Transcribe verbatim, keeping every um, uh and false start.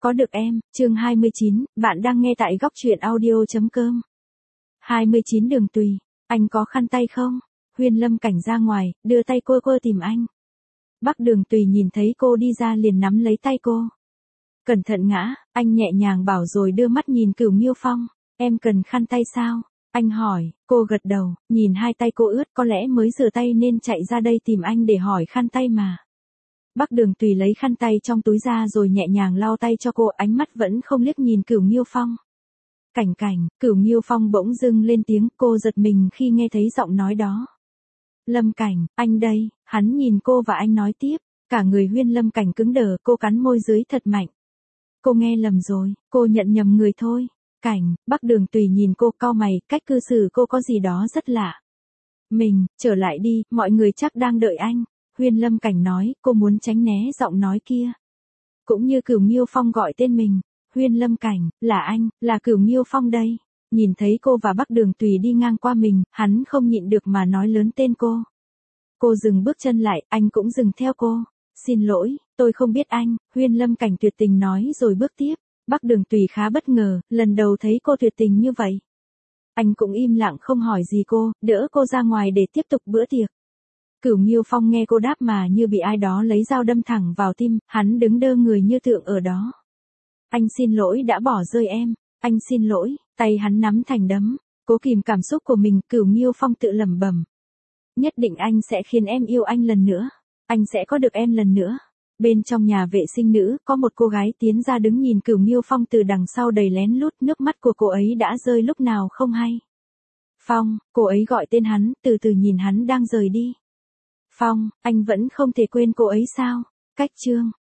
có được em, chương hai mươi chín, bạn đang nghe tại góc truyện audio.com. hai mươi chín Đường Tùy, anh có khăn tay không? Huyên Lâm Cảnh ra ngoài, đưa tay cô cô tìm anh. Bắc Đường Tùy nhìn thấy cô đi ra liền nắm lấy tay cô. Cẩn thận ngã, anh nhẹ nhàng bảo rồi đưa mắt nhìn Cửu Nghiêu Phong, em cần khăn tay sao? Anh hỏi, cô gật đầu, nhìn hai tay cô ướt có lẽ mới rửa tay nên chạy ra đây tìm anh để hỏi khăn tay mà. Bắc Đường Tùy lấy khăn tay trong túi ra rồi nhẹ nhàng lau tay cho cô, ánh mắt vẫn không liếc nhìn Cửu Nghiêu Phong. Cảnh cảnh, Cửu Nghiêu Phong bỗng dưng lên tiếng, cô giật mình khi nghe thấy giọng nói đó. Lâm Cảnh, anh đây, hắn nhìn cô và anh nói tiếp, cả người Huyên Lâm Cảnh cứng đờ, cô cắn môi dưới thật mạnh. Cô nghe lầm rồi, cô nhận nhầm người thôi. Cảnh, Bắc Đường Tùy nhìn cô cau mày, cách cư xử cô có gì đó rất lạ. Mình, trở lại đi, mọi người chắc đang đợi anh. Huyên Lâm Cảnh nói, cô muốn tránh né giọng nói kia. Cũng như Cửu Nghiêu Phong gọi tên mình, Huyên Lâm Cảnh, là anh, là Cửu Nghiêu Phong đây. Nhìn thấy cô và Bắc Đường Tùy đi ngang qua mình, hắn không nhịn được mà nói lớn tên cô. Cô dừng bước chân lại, anh cũng dừng theo cô. Xin lỗi, tôi không biết anh, Huyên Lâm Cảnh tuyệt tình nói rồi bước tiếp. Bắc Đường Tùy khá bất ngờ, lần đầu thấy cô tuyệt tình như vậy. Anh cũng im lặng không hỏi gì cô, đỡ cô ra ngoài để tiếp tục bữa tiệc. Cửu Nghiêu Phong nghe cô đáp mà như bị ai đó lấy dao đâm thẳng vào tim, hắn đứng đơ người như tượng ở đó. Anh xin lỗi đã bỏ rơi em, anh xin lỗi, tay hắn nắm thành đấm, cố kìm cảm xúc của mình, Cửu Nghiêu Phong tự lẩm bẩm. Nhất định anh sẽ khiến em yêu anh lần nữa, anh sẽ có được em lần nữa. Bên trong nhà vệ sinh nữ, có một cô gái tiến ra đứng nhìn Cửu Nghiêu Phong từ đằng sau đầy lén lút, nước mắt của cô ấy đã rơi lúc nào không hay. Phong, cô ấy gọi tên hắn, từ từ nhìn hắn đang rời đi. Phong, anh vẫn không thể quên cô ấy sao? Cách chương